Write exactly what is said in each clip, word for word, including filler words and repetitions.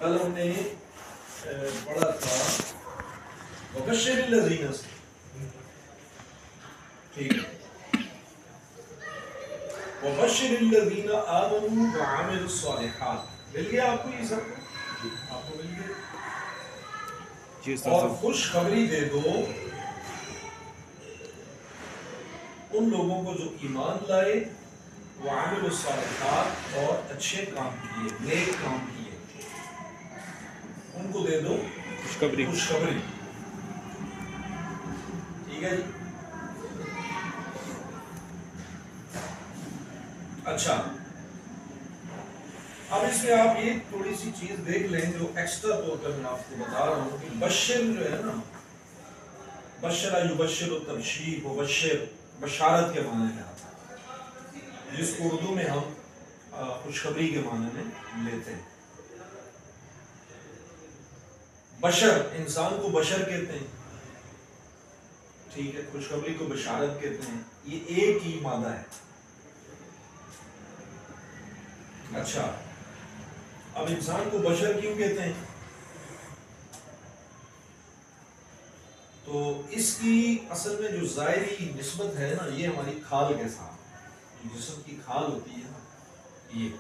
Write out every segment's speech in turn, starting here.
کل ہم نے پڑھا تھا وبشر الذین سے، ٹھیک ہے، وبشر الذین آمنوا وعملوا الصالحات، مل گیا آپ کو یہ سب؟ آپ کو مل گیا؟ اور خوشخبری دے دو ان لوگوں کو جو ایمان لائے، وعملوا الصالحات، اور اچھے کام کیے، نیک کام کیے، ان کو دے دو خوشخبری خوشخبری ٹھیک ہے جی۔ اچھا، اب اس میں آپ یہ تھوڑی سی چیز دیکھ لیں جو ایکسٹرا طور پر میں آپ کو بتا رہا ہوں کہ بشر جو ہے نا، بشرا یبشر التبشیر، و بشر بشارت کے معنی میں آتا ہے، جس کو اردو میں ہم خوشخبری کے معنی میں لیتے ہیں۔ بشر، انسان کو بشر کہتے ہیں، ٹھیک ہے، خوشخبری کو بشارت کہتے ہیں، یہ ایک ہی مادہ ہے۔ اچھا، اب انسان کو بشر کیوں کہتے ہیں؟ تو اس کی اصل میں جو ظاہری نسبت ہے نا، یہ ہماری کھال کے ساتھ، جسم کی کھال ہوتی ہے نا، یہ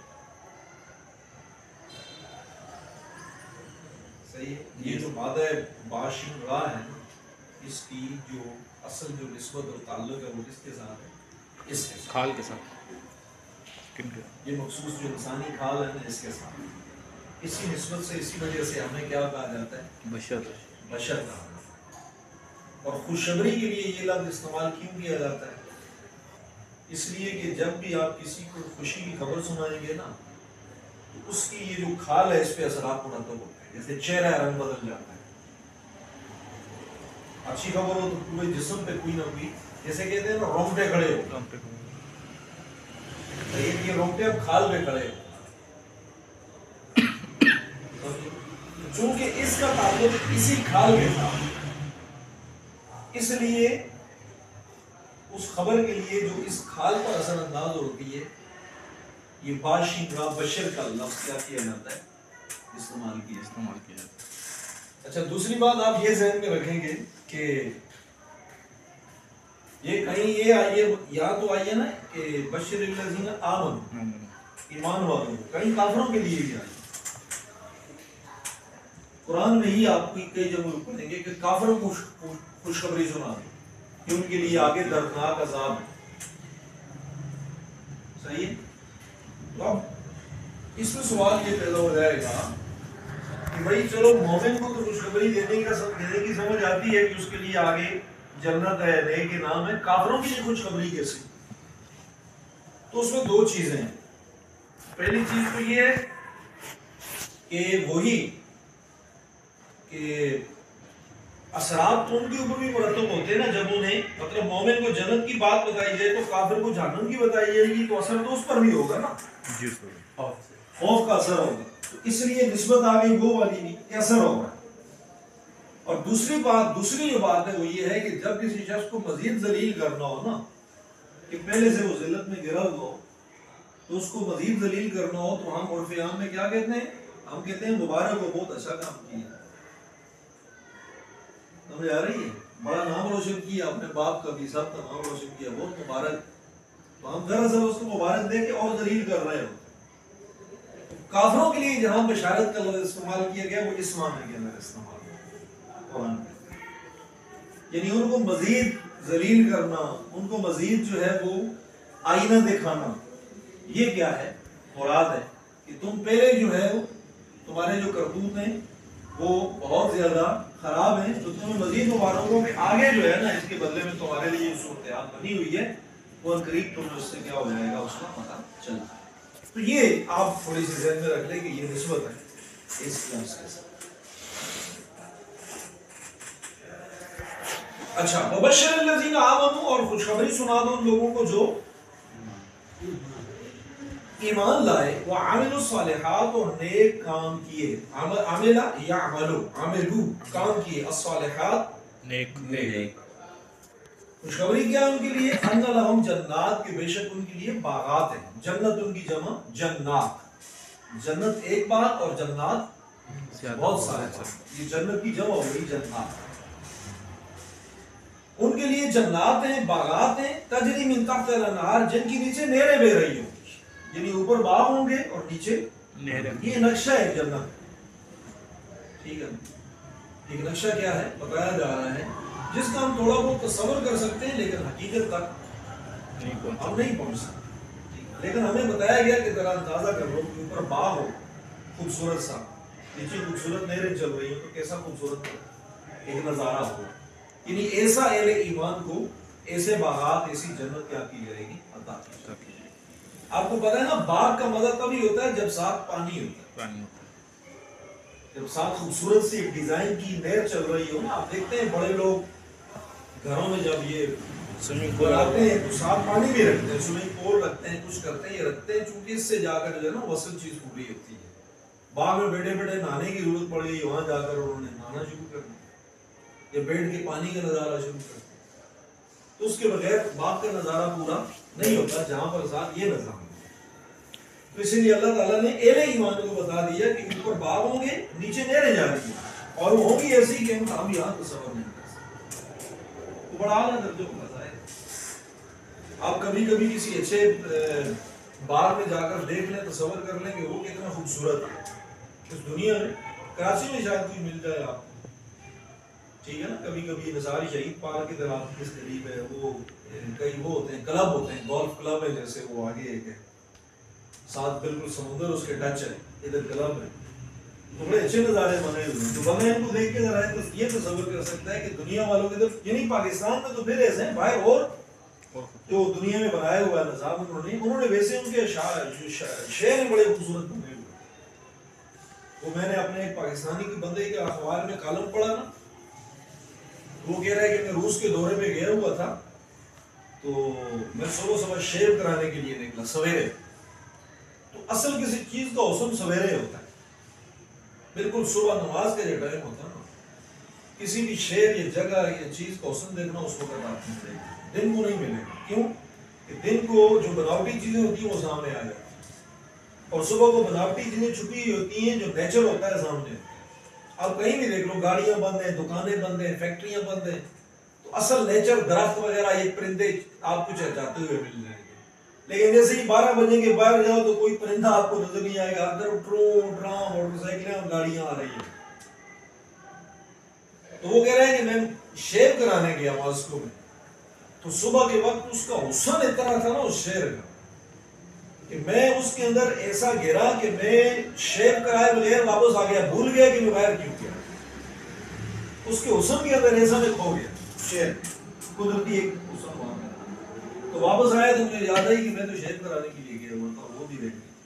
صحیح ہے، یہ جو مادہ باشن راہ ہے نا، اس کی جو اصل جو نسبت اور تعلق ہے وہ کس کے ساتھ ہے؟ اس کے ساتھ، کھال کے ساتھ، یہ مخصوص جو انسانی کھال ہے نا، اس کے ساتھ، اسی نسبت سے، اسی وجہ سے ہمیں کیا کہا جاتا ہے؟ بشر بشر کہا جاتا ہے۔ اور خوشخبری کے لیے یہ لفظ استعمال کیوں کیا جاتا ہے؟ اس لیے کہ جب بھی آپ کسی کو خوشی کی خبر سنائیں گے نا، تو اس کی یہ جو کھال ہے اس پہ اثرات مرتب ہوتے ہیں، جیسے چہرہ رنگ بدل جاتا ہے، اچھی خبر ہو تو پورے جسم پہ کوئی نہ کوئی، جیسے کہتے ہیں نا رونگٹے کھڑے ہو، لیکن یہ رونگٹے اب کھال پہ کھڑے ہو، چونکہ اس کا تعلق اسی کھال کے ساتھ، اس لیے اس خبر کے لیے جو اس کھال پر اثر انداز ہوتی ہے، یہ باشن را بشر کا لفظ کیا کیا جاتا ہے؟ استعمال کیا استعمال کیا جاتا ہے۔ اچھا، دوسری بات آپ یہ ذہن میں رکھیں گے کہ یہ کہیں یہ آئیے، یا تو آئیے نا کہ بشر الذین آمنوا، ایمان والوں، کہیں کافروں کے لیے بھی آئیے۔ قرآن میں ہی آپ کو کئی جگہ پڑھیں گے کہ کافروں کو خوشخبری سنا دیں کہ ان کے لیے آگے دردناک عذاب ہے، صحیح ہے؟ تو اب اس میں سوال یہ پیدا ہو جائے گا کہ بھائی چلو مومن کو تو خوشخبری دینے کا دینے کی سمجھ آتی ہے کہ اس کے لیے آگے جنت ہے، نیک نام ہے، کافروں کے لیے خوشخبری کیسے؟ تو اس میں دو چیزیں ہیں۔ پہلی چیز تو یہ ہے کہ وہی کہ اثرات تو ان کے اوپر بھی مرتب ہوتے ہیں نا، جب انہیں مطلب مومن کو جنت کی بات بتائی جائے تو کافر کو جہنم کی بتائی جائے گی، تو اثر تو اس پر بھی ہوگا نا، خوف کا اثر ہوگا، تو اس لیے نسبت آ گئی وہ والی بھی کہ اثر ہوگا۔ اور دوسری بات، دوسری جو بات ہے وہ یہ ہے کہ جب کسی شخص کو مزید ذلیل کرنا ہو نا، کہ پہلے سے وہ ذلت میں گرا ہوا ہو، تو اس کو مزید ذلیل کرنا ہو تو ہم عرف عام میں کیا کہتے ہیں؟ ہم کہتے ہیں مبارک ہو، بہت اچھا کام کیا، سمجھ آ رہی ہے؟ بڑا نام روشن کیا، اپنے باپ کا بھی سب کا نام روشن کیا، بہت مبارک، تو ہم دراصل اس کو مبارک دے کے اور ذلیل کر رہے ہو۔ کافروں کے لیے جہاں بشارت کا لفظ استعمال کیا گیا وہ اس معنی کے اندر استعمال کیا قرآن میں، یعنی ان کو مزید ذلیل کرنا، ان کو مزید جو ہے وہ آئینہ دکھانا، یہ کیا ہے؟ مراد ہے کہ تم پہلے جو ہے تمہارے جو کرتوت ہیں وہ بہت زیادہ خراب ہیں، تو تمہیں مزید مبارک ہو کہ آگے جو ہے نا اس کے بدلے میں تمہارے لیے جو صورتحال بنی ہوئی ہے وہ قریب تمہیں اس سے کیا ہو جائے گا، اس کا پتہ چل جائے گا۔ تو یہ آپ تھوڑی سی ذہن میں رکھ لیں کہ یہ نسبت ہے اس لفظ کے ساتھ۔ اچھا، وبشر الذین آمنوا، اور خوشخبری سنا دو ان لوگوں کو جو ایمان لائے، وعملوا الصالحات، اور نیک کام کیے، عملا یعملوا، عملوا کام کیے، الصالحات نیک نیک۔ خوشخبری کیا ان کے لیے؟ ان لہم جنات، کے بے شک ان کے لیے باغات ہیں، جنت ان کی جمع جنات، جنت ایک بات اور جنات بہت سارے. یہ جنت کی جمع ہو گئی جنات. ان کے لیے جنات ہیں، باغات ہیں، تجری من تحت الانہار، جن کی نیچے نہریں بہ رہی ہوں گی. یعنی اوپر باغ ہوں گے اور نیچے نہریں. یہ نقشہ ہے جنت. ٹھیک ہے، ایک نقشہ کیا ہے بتایا جا رہا ہے جس کا ہم تھوڑا بہت تصور کر سکتے ہیں، لیکن حقیقت تک ہم نہیں پہنچ سکتے. لیکن ہمیں بتایا گیا کہ ذرا اندازہ کر لو کہ اوپر باغ ہو خوبصورت سا، نیچے خوبصورت نہریں چل رہی ہوں، تو کیسا خوبصورت ایک نظارہ ہو. یعنی ایسا اہل ایمان کو ایسے باغات، ایسی جنت کیا کی جائے گی، عطا کی جائے گی. آپ کو پتا ہے نا باغ کا مزہ تبھی ہوتا ہے جب ساتھ پانی ہوتا ہے. جب ساتھ خوبصورت سی ایک ڈیزائن کی نہر چل رہی ہو نا. آپ دیکھتے ہیں بڑے لوگ گھروں میں جب یہ سوئمنگ پول آتے ہیں تو ساتھ پانی بھی رکھتے ہیں، سوئمنگ پول رکھتے ہیں، کچھ کرتے ہیں، یہ رکھتے ہیں چونکہ اس سے جا کر جو ہے نا وصل چیز پوری ہوتی ہے. باغ میں بیٹھے بیٹھے نہانے کی ضرورت پڑ گئی، وہاں جا کر انہوں نے نہانا شروع کر دیا یا بیٹھ کے پانی کا نظارہ شروع کر دیا. تو اس کے بغیر باغ کا نظارہ پورا نہیں ہوتا جہاں پر ساتھ یہ نظام ہے. تو اسی لیے اللہ تعالیٰ نے اہل ایمان کو بتا دیا کہ اوپر باغ ہوں گے، نیچے نہریں جا رہی ہیں، اور وہ ہوں گی ایسی کہ ہم یہاں تصور نہیں کر سکتے. تو بڑا اعلیٰ درجے کا مزہ ہے. آپ کبھی کبھی کسی اچھے باغ میں جا کر دیکھ لیں، تصور کر لیں کہ وہ کتنا خوبصورت ہے. اس دنیا میں کراچی میں شاید کوئی مل جائے آپ کو، ٹھیک ہے نا. کبھی کبھی نثاری شہید پارک کی طرح کس قریب ہے، وہ کئی وہ ہوتے ہیں کلب ہوتے ہیں، گولف کلب ہے جیسے، وہ آگے ایک ہے ساتھ بالکل سمندر اس کے ٹچ ہے، ادھر کلب ہے. تو بڑے اچھے نظارے بنے ہوئے ہیں. تو بندہ ان کو دیکھ کے ذرا یہ تصور کر سکتا ہے کہ دنیا والوں کے طرف، یعنی پاکستان میں تو پھر ایسے ہیں، باہر اور جو دنیا میں بنایا ہوا ہے نظام انہوں نے انہوں نے ویسے ان کے شہر بڑے خوبصورت بنے ہوئے. وہ میں نے اپنے ایک پاکستانی کے بندے کے اخبار میں کالم پڑھا نا، وہ کہہ رہا ہے کہ میں روس کے دورے پہ گیا ہوا تھا، تو میں صبح صبح شیو کرانے کے لیے نکلا سویرے. تو اصل کسی چیز کا حسن سویرے ہوتا ہے، بالکل صبح نماز کا جو ٹائم ہوتا ہے نا. کسی بھی شہر یا جگہ یا چیز کا حسن دیکھنا اس وقت آپ کو ملے گا، دن کو نہیں ملے گا. کیوں کہ دن کو جو بناوٹی چیزیں ہوتی ہیں وہ سامنے آ جاتی ہیں، اور صبح کو بناوٹی چیزیں چھپی ہوتی ہیں جو نیچر ہوتا ہے سامنے. آپ کہیں بھی دیکھ لو، گاڑیاں بند ہیں، دکانیں بند ہیں، فیکٹریاں بند ہیں، تو اصل نیچر درخت وغیرہ یہ پرندے آپ کو چہچاتے ہوئے مل جائیں گے. لیکن جیسے ہی بارہ بجے کے باہر جاؤ تو کوئی پرندہ آپ کو نظر نہیں آئے گا. اندر ٹرو ڈرام موٹر سائیکلیں اور گاڑیاں آ رہی ہیں. تو وہ کہہ رہے ہیں کہ میں شیو کرانے گیا ماسکو میں، تو صبح کے وقت اس کا حسن اتنا تھا نا اس شہر کا کہ میں اس کے اندر ایسا گرا کہ میں شیو کرائے بغیر واپس آ گیا، بھول گیا کہ میں باہر کیوں کیا. اس کے حسن کے اندر ایسا میں کھو گیا شہر، قدرتی ایک حسن وہاں میں. تو واپس آیا تو مجھے یاد آئی کہ میں تو شیو کرانے کے لیے گیا ہوا تھا، وہ بھی دیکھ گیا.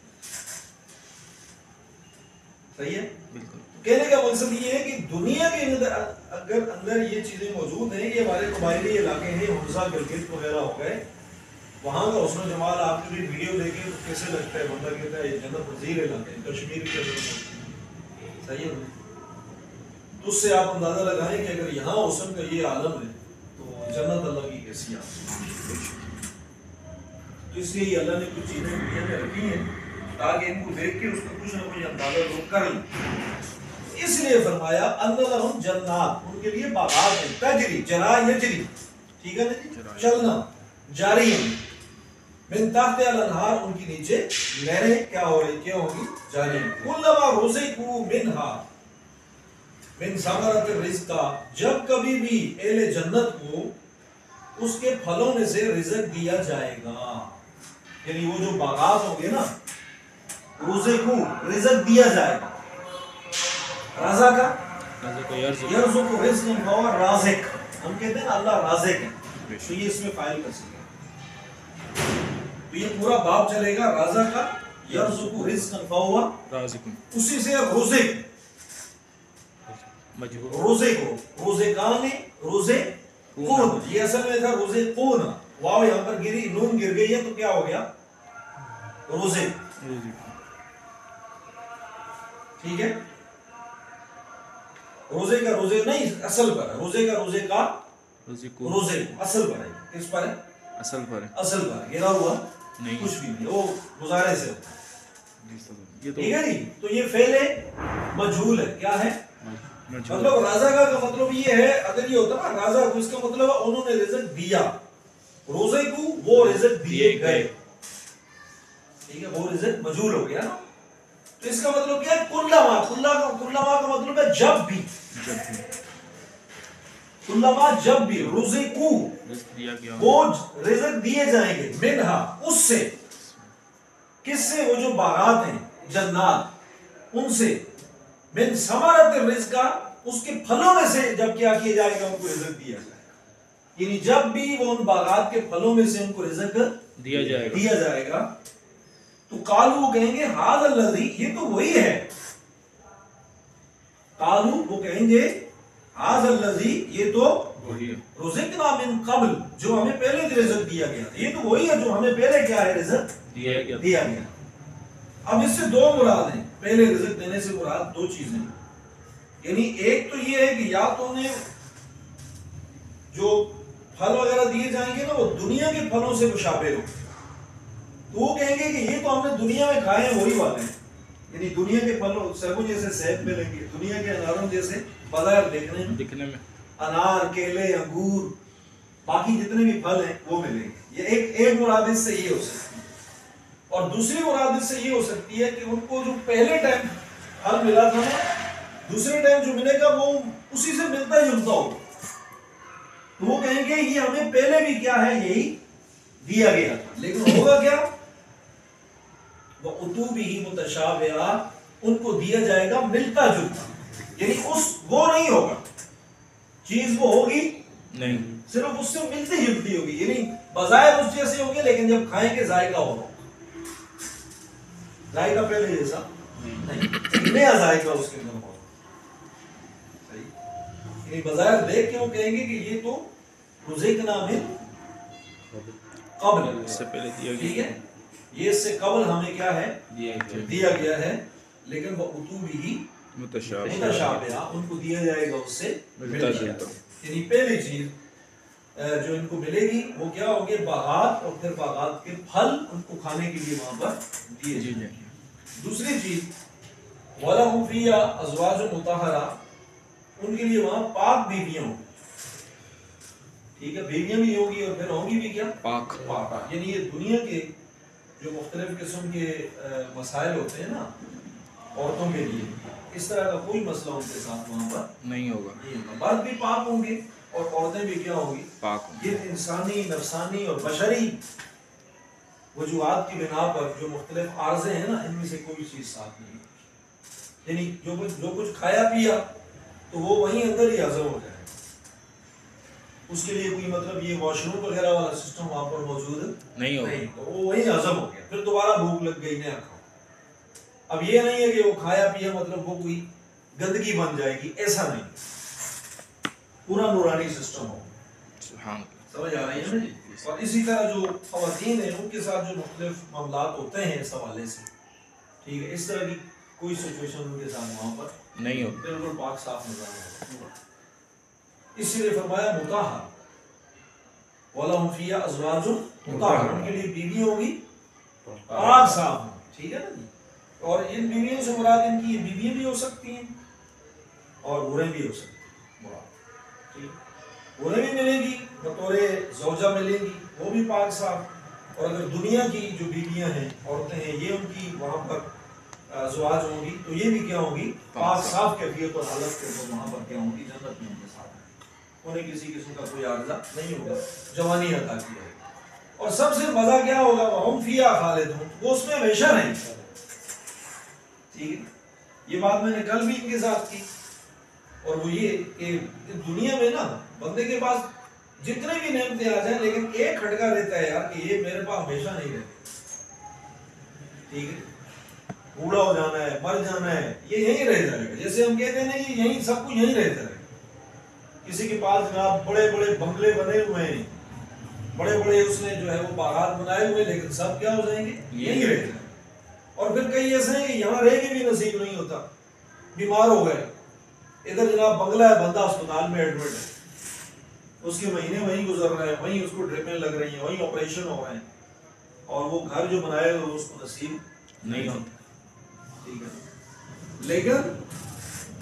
صحیح ہے. بالکل. کہنے کا مقصد یہ ہے کہ دنیا کے اندر اگر اندر یہ چیزیں موجود ہیں، یہ ہمارے قبائلی علاقے ہیں، حمزہ گلگت وغیرہ ہو گئے، وہاں کا حسن و جمال آپ کی بھی ویڈیو دیکھیں تو کیسے لگتا ہے، بندہ کہتا ہے یہ جنت نظیر علاقے ہیں، کشمیر کے اندر. صحیح ہے. تو اس سے آپ اندازہ لگائیں کہ اگر یہاں حسن کا یہ عالم ہے تو جنت اللہ کی کیسی ہے. تو اس لیے اللہ نے کچھ چیزیں دنیا میں رکھی ہیں تاکہ ان کو دیکھ کے اس کا کچھ نہ کچھ اندازہ لوگ کر لیں. اس لیے فرمایا ان لہم جنات، ان کے لیے باغات ہیں، تجری جرا یجری، ٹھیک ہے نا جی، چلنا جاری ہے، من تحت الانہار، ان کی نیچے نہریں کیا ہو رہی کیا ہوگی جاری ہیں. کلما رزقوا منہا من ثمرۃ الرزق، جب کبھی بھی اہل جنت کو اس کے پھلوں میں سے رزق دیا جائے گا، یعنی وہ جو باغات ہوں گے نا، رزقوا رزق دیا جائے گا. رازق کا یرزق رزق ہوا رازق، ہم کہتے ہیں اللہ رازق ہے، تو یہ اس میں فائل کر سکتے ہیں. تو یہ پورا باب چلے گا رازق کا یرزق رزق ہوا رازق، اسی سے رزق روزے کو روزگان روزے کون، یہ اصل میں تھا روزے کون، واو یہاں پر گری، نون گر گئی ہے تو کیا ہو گیا روزے. ٹھیک ہے. روزے کا روزے نہیں اصل پر ہے، روزے کا روزے کا روزے اصل پر ہے. کس پر ہے؟ اصل پر ہے. اصل پر گرا ہوا نہیں، کچھ بھی نہیں، وہ گزارے سے ہوتا ہے. ٹھیک ہے جی. تو یہ فعل ہے مجھول ہے. کیا ہے؟ مطلب رازقہ کا مطلب یہ ہے، اگر یہ ہوتا نا رازق کو، اس کا مطلب انہوں نے رزق دیا، روزے کو وہ رزق دیے گئے، ٹھیک ہے، وہ رزق مجھول ہو گیا نا. تو اس کا مطلب کیا ہے؟ کلما، کلما کا مطلب ہے جب بھی، کلما جب بھی، رزقو وہ رزق دیے جائیں گے، منہا اس سے، کس سے؟ وہ جو باغات ہیں، جنات، ان سے، من ثمرۃ الرزق، اس کے پھلوں میں سے جب کیا کیا جائے گا، ان کو رزق دیا جائے گا. یعنی جب بھی وہ ان باغات کے پھلوں میں سے ان کو رزق دیا جائے گا, دیا جائے گا تو قالو وہ کہیں گے ھذا الذی، یہ تو وہی ہے. قالو وہ کہیں گے ھذا الذی، یہ تو رزقنا من قبل، جو ہمیں پہلے رزق دیا گیا، یہ تو وہی ہے جو ہمیں پہلے کیا ہے رزق دیا گیا. اب اس سے دو مراد ہیں، پہلے رزق دینے سے مراد دو چیزیں، یعنی ایک تو یہ ہے کہ یا تو انہیں جو پھل وغیرہ دیے جائیں گے نا وہ دنیا کے پھلوں سے مشابہ ہو، تو وہ کہیں گے کہ یہ تو ہم نے دنیا میں کھائے ہیں وہی والے ہیں، یعنی دنیا کے پھلوں سیبوں جیسے سیب ملیں گے، دنیا کے اناروں جیسے بظاہر دیکھنے میں دکھنے میں انار، کیلے، انگور، باقی جتنے بھی پھل ہیں وہ ملیں گے. یہ ایک ایک مراد اس سے یہ ہو سکتی ہے. اور دوسری مراد اس سے یہ ہو سکتی ہے کہ ان کو جو پہلے ٹائم پھل ملا تھا نا، دوسرے ٹائم جو ملے گا وہ اسی سے ملتا جلتا ہوگا، تو وہ کہیں گے یہ ہمیں پہلے بھی کیا ہے یہی دیا گیا تھا، لیکن ہوگا کیا؟ وَأُتُوا بِهِ مُتَشَابِهًا، ان کو دیا جائے گا ملتا جلتا، یعنی اس وہ نہیں ہوگا، چیز وہ ہوگی نہیں، صرف اس سے ملتی جلتی ہوگی، یعنی بظاہر اس جیسے ہوگی لیکن جب کھائیں گے ذائقہ ہوگا، ذائقہ پہلے جیسا نہیں، نیا ذائقہ اس کے اندر ہوگا. صحیح، یعنی بظاہر دیکھ کے وہ کہیں گے کہ یہ تو رزقنا من قبل، اس سے پہلے دیا گیا، ٹھیک ہے، یہ اس سے قبل ہمیں کیا ہے دیا گیا ہے، لیکن وَأُتُوا بِهِ متشابہہ، ان کو دیا جائے گا اس سے ملتا جلتا، یعنی پہلی چیز جو ان کو ملے گی وہ کیا ہوگی؟ باغات، اور پھر باغات کے پھل ان کو کھانے کے لیے وہاں پر دیے جائیں گے. دوسری چیز وَلَهُمْ فِيهَا أَزْوَاجٌ مُطَهَّرَةٌ، ان کے لیے وہاں پاک بیویاں ہوں، ٹھیک ہے، بیویاں بھی ہوگی اور پھر ہوں گی بھی کیا؟ پاک. پاک، یعنی یہ دنیا کے جو مختلف قسم کے مسائل ہوتے ہیں نا عورتوں کے لیے، اس طرح کا کوئی مسئلہ ان کے ساتھ وہاں پر نہیں ہوگا، مرد بھی پاک ہوں گے اور عورتیں بھی کیا ہوں گی؟ پاک. یہ انسانی، نفسانی اور بشری وجوہات کی بنا پر جو مختلف عارضے ہیں نا، ان میں سے کوئی چیز ساتھ نہیں ہوگی، یعنی جو کچھ جو کچھ کھایا پیا تو وہ وہیں اندر ہی ہضم ہو جائے، اس کے لیے کوئی مطلب یہ واش روم وغیرہ والا سسٹم وہاں پر موجود نہیں ہوگا، تو وہ وہیں ہضم ہو گیا، پھر دوبارہ بھوک لگ گئی نیا کھاؤ. اب یہ نہیں ہے کہ وہ کھایا پیا مطلب وہ کوئی گندگی بن جائے گی، ایسا نہیں، پورا نورانی سسٹم ہو. سمجھ آ رہی ہے نا جی؟ اور اسی طرح جو خواتین ہیں ان کے ساتھ جو مختلف معاملات ہوتے ہیں اس حوالے سے، ٹھیک ہے، اس طرح کی کوئی سچویشن ان کے ساتھ وہاں پر نہیں ہو، بالکل پاک صاف نظام ہوگا. اس لیے فرمایا مطہر، وَلَهُمْ فِيهَا أَزْوَاجٌ مُطَهَّرَةٌ، ان کے لیے بیوی ہوگی پاک صاف، ٹھیک ہے نا جی. اور ان بیویوں سے مراد ان کی بیویاں بھی ہو سکتی ہیں اور حوریں بھی ہو سکتی ہیں، ٹھیک، حوریں بھی ملیں گی بطور زوجہ ملیں گی، وہ بھی پاک صاف. اور اگر دنیا کی جو بیویاں ہیں، عورتیں ہیں، یہ ان کی وہاں پر ازواج ہوں گی تو یہ بھی کیا ہوں گی؟ پاک صاف کیفیت اور حالت کے وہ وہاں پر کیا ہوں گی؟ جنت میں ان کے ساتھ، انہیں کسی قسم کا کوئی عارضہ نہیں ہوگا، جوانی عطا کی ہے. اور سب سے مزہ کیا ہوگا؟ وَهُمْ فِيهَا خَالِدُونَ، وہ اس میں ہمیشہ رہیں گے. ٹھیک ہے، یہ بات میں نے کل بھی ان کے ساتھ کی، اور وہ یہ کہ دنیا میں نا بندے کے پاس جتنے بھی نعمتیں آ جائیں لیکن ایک کھٹکا رہتا ہے یار کہ یہ میرے پاس ہمیشہ نہیں رہتے، ٹھیک ہے، بوڑھا ہو جانا ہے، مر جانا ہے، یہ یہیں رہ جائے گا. جیسے ہم کہتے ہیں نا یہ یہیں سب کچھ یہیں رہتا ہے. کسی کے پاس جناب بڑے بڑے بنگلے بنے ہوئے ہیں، بڑے بڑے اس نے جو ہے وہ باغات بنائے ہوئے، لیکن سب کیا ہو جائیں گے؟ یہیں رہ جائیں. اور پھر کئی ایسے ہیں کہ یہاں رہ کے بھی نصیب نہیں ہوتا، بیمار ہو گئے، ادھر جناب بنگلہ ہے، بندہ اسپتال میں ایڈمٹ ہے، اس کے مہینے وہیں گزر رہے ہیں، وہیں اس کو ڈرپیں لگ رہی ہیں، وہیں آپریشن ہو رہے ہیں، اور وہ گھر جو بنائے ہوئے اس کو نصیب نہیں ہوتا، ٹھیک ہے. لیکن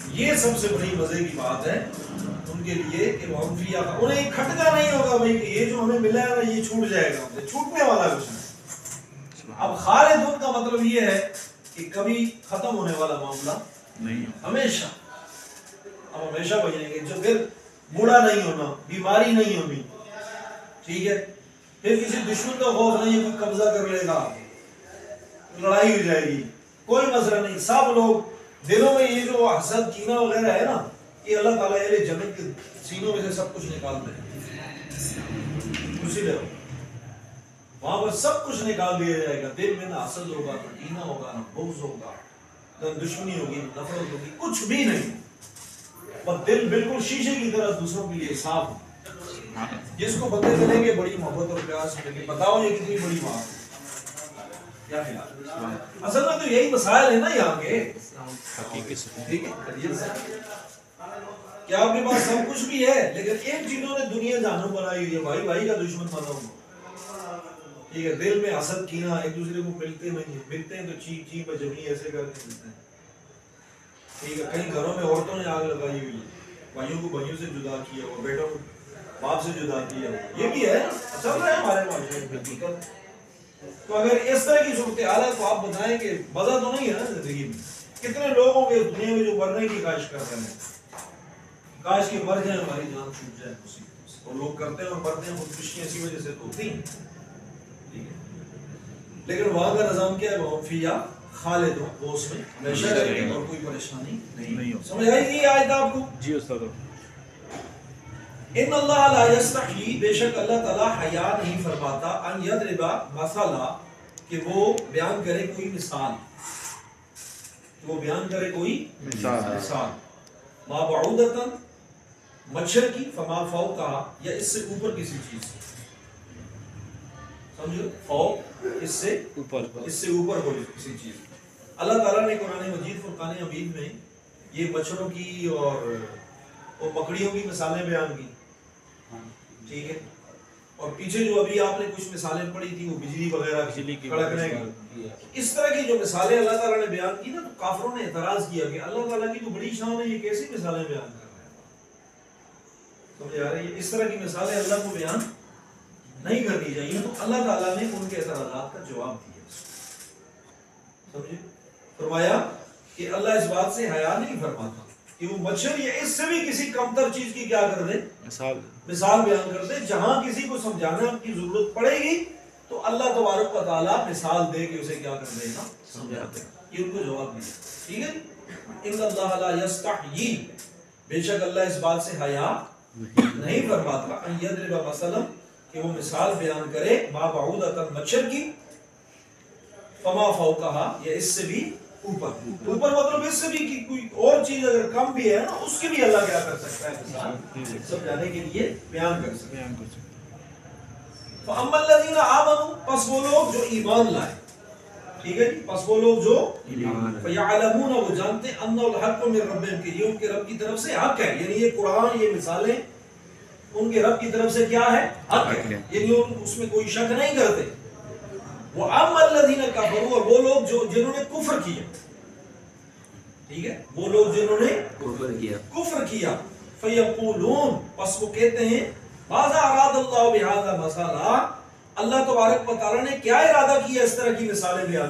یہ سب سے بڑی مزے کی بات ہے ان کے لیے کہ وہ ہم فیہا، انہیں کھٹکا نہیں ہوگا بھائی کہ یہ جو ہمیں ملا ہے نا یہ چھوٹ جائے گا، ہم سے چھوٹنے والا کچھ نہیں۔ اب خالدون کا مطلب یہ ہے کہ کبھی ختم ہونے والا معاملہ نہیں، ہمیشہ اب ہمیشہ بجیں گے، جو پھر بوڑھا نہیں ہونا، بیماری نہیں ہونی، ٹھیک ہے، پھر کسی دشمن کا خوف نہیں، کوئی قبضہ کر لے گا، لڑائی ہو جائے گی، کوئی مسئلہ نہیں۔ سب لوگ دلوں میں یہ جو حسد کینہ وغیرہ ہے نا، یہ اللہ تعالیٰ اہل جنت کے سینوں میں سے سب کچھ نکال دے، اسی لیے وہاں پر سب کچھ نکال دیا جائے گا۔ دل میں نہ حسد ہوگا، نہ کینہ ہوگا، نہ بغض ہوگا، نہ دشمنی ہوگی، نہ نفرت ہوگی، کچھ بھی نہیں، بس دل بالکل شیشے کی طرح دوسروں کے لیے صاف ہو۔ جس کو بندے ملیں گے بڑی محبت اور پیار سے ملیں گے، بتاؤ یہ کتنی بڑی بات ہے۔ کیا خیال؟ اصل میں تو یہی مسائل ہے نا یہاں کے، ٹھیک ہے، کہ آپ کے پاس سب کچھ بھی ہے لیکن ایک چیزوں نے دنیا جہنم بنائی ہوئی ہے، بھائی بھائی کا دشمن بنا ہوا، ٹھیک ہے، دل میں حسد کینہ، ایک دوسرے کو ملتے نہیں، ملتے ہیں تو چیخ چیخ بجنی ایسے کر کے ملتے ہیں، ٹھیک ہے، کئی گھروں میں عورتوں نے آگ لگائی ہوئی ہے، بھائیوں کو بھائیوں سے جدا کیا ہوا، بیٹوں کو باپ سے جدا کیا ہوا، یہ بھی ہے چل رہا ہے ہمارے معاشرے میں حقیقت۔ تو اگر اس طرح کی صورتحال ہے تو آپ بتائیں کہ مزہ تو نہیں ہے نا زندگی میں؟ کتنے لوگ ہوں گے دنیا میں جو مرنے کی خواہش کر رہے ہیں، کاش کہ مر جائیں، ہماری جان چھوٹ جائے مصیبت سے، اور لوگ کرتے ہیں اور مرتے ہیں خودکشیاں اسی وجہ سے تو ہوتی ہیں، ٹھیک ہے، لیکن وہاں کا نظام کیا ہے، وہ فیہا خالدون، وہ اس میں ہمیشہ رہیں گے اور کوئی پریشانی نہیں ہو۔ سمجھ آئی یہ آیت آپ کو؟ جی استاد۔ ان اللہ لا یستحیی، بے شک اللہ تعالیٰ حیا نہیں فرماتا، ان یضرب مثلا، کہ وہ بیان کرے کوئی مثال، کہ وہ بیان کرے کوئی مثال، ما بعودۃ، مچھر کی، فما فوقہا، یا اس سے اوپر کسی چیز، سمجھو، فوق اس سے اوپر، اس سے اوپر کوئی کسی چیز۔ اللہ تعالیٰ نے قرآن مجید فرقان حمید میں یہ مچھروں کی اور مکڑیوں کی مثالیں بیان کی، ٹھیک ہے، اور پیچھے جو ابھی آپ نے کچھ مثالیں پڑھی تھی وہ بجلی وغیرہ کی، کڑکنے کی، اس طرح کی جو مثالیں اللہ تعالیٰ نے بیان کی نا، تو کافروں نے اعتراض کیا کہ اللہ تعالیٰ کی تو بڑی شان ہے، یہ کیسی مثالیں بیان کر رہے ہیں، سمجھ آ رہی ہے؟ اس طرح کی مثالیں اللہ کو بیان نہیں کرنی چاہیے، تو اللہ تعالیٰ نے ان کے اعتراضات کا جواب دیا، سمجھے، فرمایا کہ اللہ اس بات سے حیا نہیں فرماتا کہ وہ مچھر یا اس سے بھی کسی کمتر چیز کی کیا کر دے، مثال مثال بیان کر دے، جہاں کسی کو سمجھانا کی ضرورت پڑے گی تو اللہ تبارک و تعالیٰ مثال دے کے اسے کیا کر دے گا، سمجھا دے گا۔ یہ ان کو جواب دیا، ٹھیک ہے۔ ان اللہ لا یستحیی، بے شک اللہ اس بات سے حیا نہیں فرماتا، ان یضرب مثلا، کہ وہ مثال بیان کرے، ما بعودۃ، مچھر کی، فما فوقہا، یا اس سے بھی اوپر، اوپر مطلب اس سے بھی کہ کوئی اور چیز اگر کم بھی ہے نا اس کی بھی اللہ کیا کر سکتا ہے، مثال سمجھانے کے لیے بیان کر سکتا ہے۔ فَأَمَّا الَّذِينَ آمَنُوا، پس وہ لوگ جو ایمان لائے، ٹھیک ہے، پس وہ لوگ جو فَيَعْلَمُونَ، وہ جانتے ہیں، أَنَّهُ الْحَقُّ مِنْ رَبِّهِمْ، کہ یہ ان کے رب کی طرف سے حق ہے، یعنی یہ قرآن، یہ مثالیں ان کے رب کی طرف سے کیا ہے، حق ہے، یعنی اس میں کوئی شک نہیں کرتے۔ وَأَمَّا الَّذِينَ كَفَرُوا، اور وہ لوگ جو جنہوں نے کفر کیا، ٹھیک ہے، وہ لوگ جنہوں نے کفر کیا کفر کیا فَيَقُولُونَ، پس وہ کہتے ہیں، ماذا اراد اللہ بہذا مثلا، اللہ تبارک و تعالیٰ نے کیا ارادہ کیا اس طرح کی مثالیں بیان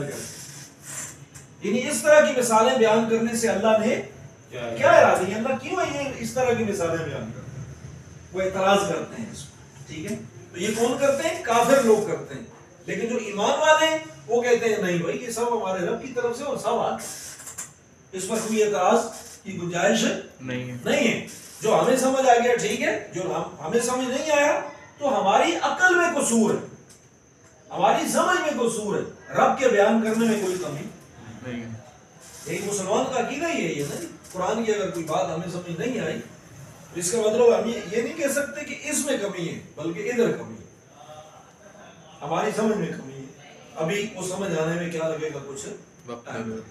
کرنے، یعنی اس طرح کی مثالیں بیان کرنے سے اللہ نے کیا ارادہ ہے، اللہ کیوں یہ اس طرح کی مثالیں بیان کرتے ہیں، وہ اعتراض کرتے ہیں اس کو، ٹھیک ہے، تو یہ کون کرتے ہیں، کافر لوگ کرتے ہیں، لیکن جو ایمان والے ہیں وہ کہتے ہیں نہیں بھائی یہ سب ہمارے رب کی طرف سے اور سب حق، اس پر کوئی اعتراض کی گنجائش نہیں ہے، جو ہمیں سمجھ آ گیا ٹھیک ہے، جو ہمیں سمجھ نہیں آیا تو ہماری عقل میں قصور ہے، ہماری سمجھ میں قصور ہے، رب کے بیان کرنے میں کوئی کمی نہیں ہے۔ ایک مسلمان کا عقیدہ ہی ہے یہ نا، قرآن کی اگر کوئی بات ہمیں سمجھ نہیں آئی تو اس کا مطلب ہم یہ نہیں کہہ سکتے کہ اس میں کمی ہے، بلکہ ادھر کمی ہے، ہماری سمجھ میں کمی ہے، ابھی وہ سمجھ آنے میں کیا لگے گا، کچھ وقت لگے گا،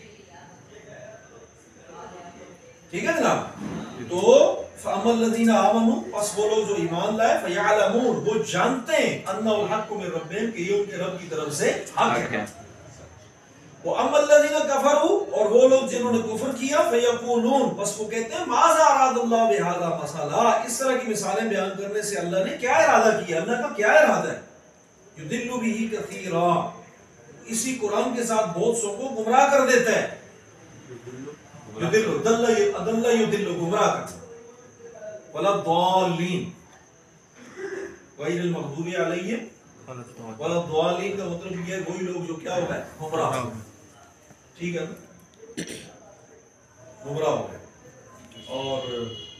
ٹھیک ہے جناب۔ تو فَأَمَّا الَّذِينَ آمَنُوا، پس وہ لوگ جو ایمان لائے، فَيَعْلَمُونَ، وہ جانتے ہیں، أَنَّهُ الْحَقُّ مِنْ رَبِّهِمْ، کہ یہ ان کے رب کی طرف سے حق ہے۔ وَأَمَّا الَّذِينَ والذین کفروا، اور وہ لوگ جنہوں نے کفر کیا، فیقولون، بس وہ کہتے ہیں ماذا اراد اللہ بہذا مثلا، اس طرح کی مثالیں بیان کرنے سے اللہ نے کیا ارادہ کیا، اللہ کا کیا ارادہ ہے؟ یضل بہ کثیرا، اسی قرآن کے ساتھ بہت سو کو گمراہ کر دیتا ہے. یضل دل ادل یضل، گمراہ کرنا. ولا الضالین، غیر المغضوب علیہم ولا الضالین کا مطلب یہ ہے وہی لوگ جو کیا ہو گئے، گمراہ ہو گئے. ٹھیک ہے نا، گمراہ ہو گئے. اور